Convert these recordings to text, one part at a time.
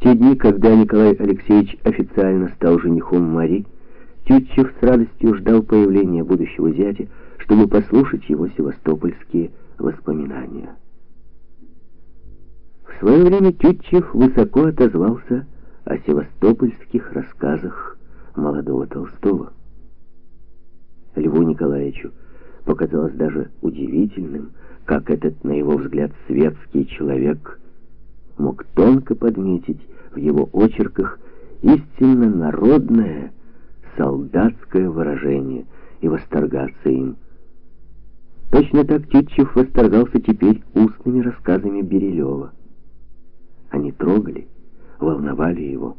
те дни, когда Николай Алексеевич официально стал женихом Мари, Тютчев с радостью ждал появления будущего зятя, чтобы послушать его севастопольские воспоминания. В свое время Тютчев высоко отозвался о севастопольских рассказах молодого Толстого. Льву Николаевичу показалось даже удивительным, как этот, на его взгляд, светский человек мог тонко подметить в его очерках истинно народное солдатское выражение и восторгаться им. Точно так Тютчев восторгался теперь устными рассказами Бирилева. Они трогали, волновали его.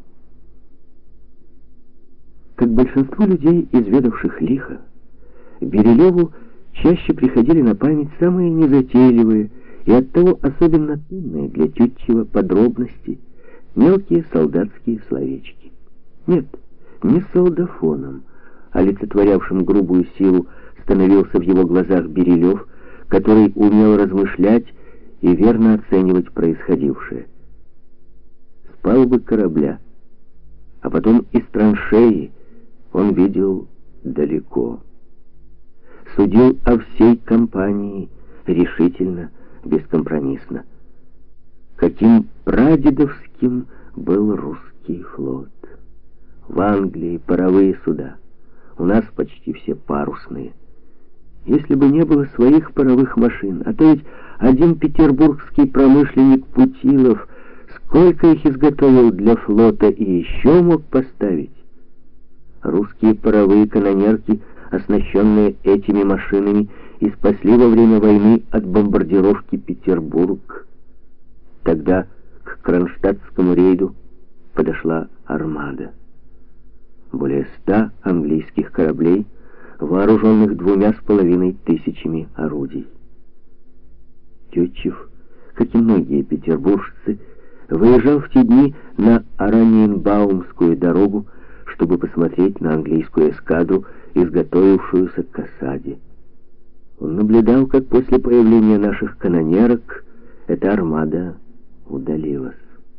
Как большинство людей, изведавших лихо, Бирилеву чаще приходили на память самые незатейливые и оттого особенно ценные для Тютчева подробности, мелкие солдатские словечки. Нет, не солдафоном, олицетворявшим грубую силу, становился в его глазах Бирилев, который умел размышлять и верно оценивать происходившее. С палубы корабля, а потом из траншеи он видел далеко. Судил о всей кампании решительно, бескомпромиссно. Каким прадедовским был русский флот. В Англии паровые суда, у нас почти все парусные. Если бы не было своих паровых машин, а то ведь один петербургский промышленник Путилов сколько их изготовил для флота и еще мог поставить. Русские паровые канонерки, оснащенные этими машинами, и спасли во время войны от бомбардировки Петербург. Тогда к кронштадтскому рейду подошла армада. Более 100 английских кораблей, вооруженных 2500 орудий. Тютчев, как и многие петербуржцы, выезжал в те дни на Ораниенбаумскую дорогу, чтобы посмотреть на английскую эскадру, изготовившуюся к осаде. Он наблюдал, как после появления наших канонерок эта армада удалилась.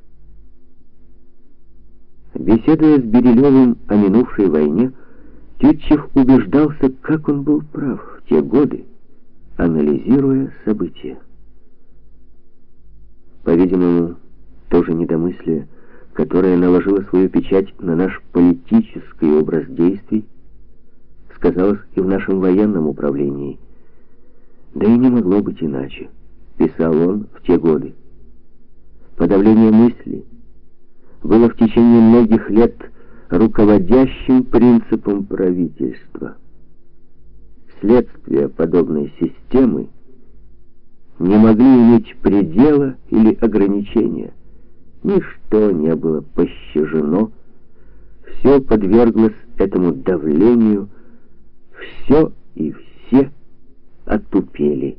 Беседуя с Бирилевым о минувшей войне, Тютчев убеждался, как он был прав в те годы, анализируя события. По-видимому, то же недомыслие, которое наложило свою печать на наш политический образ действий, сказалось и в нашем военном управлении. Да и не могло быть иначе, писал он в те годы. Подавление мысли было в течение многих лет руководящим принципом правительства. Следствия подобной системы не могли иметь предела или ограничения. Ничто не было пощажено, все подверглось этому давлению, все и все отупели.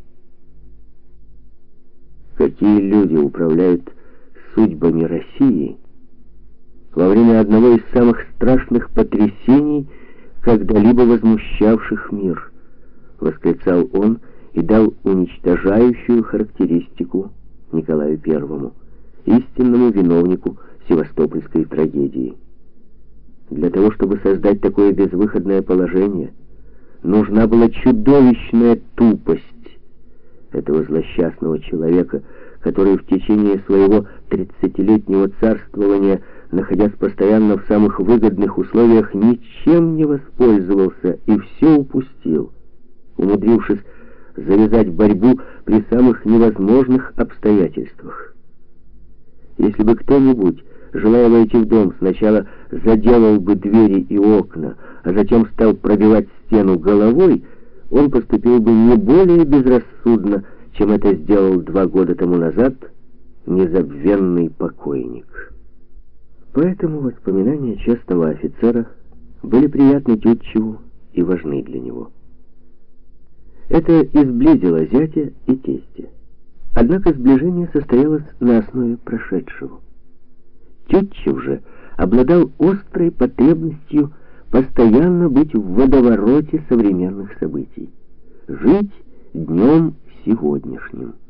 Какие люди управляют судьбами России во время одного из самых страшных потрясений, когда-либо возмущавших мир, восклицал он и дал уничтожающую характеристику Николаю Первому, истинному виновнику севастопольской трагедии. Для того, чтобы создать такое безвыходное положение, нужна была чудовищная тупость этого злосчастного человека, который в течение своего 30-летнего царствования, находясь постоянно в самых выгодных условиях, ничем не воспользовался и все упустил, умудрившись завязать борьбу при самых невозможных обстоятельствах. Если бы кто-нибудь, желая войти в дом, сначала заделал бы двери и окна, а затем стал пробивать стену головой, он поступил бы не более безрассудно, чем это сделал 2 года тому назад незабвенный покойник. Поэтому воспоминания честного офицера были приятны Тютчеву и важны для него. Это и сблизило зятя и тестя. Однако сближение состоялось на основе прошедшего. Тютчев же обладал острой потребностью постоянно быть в водовороте современных событий, жить днем сегодняшним.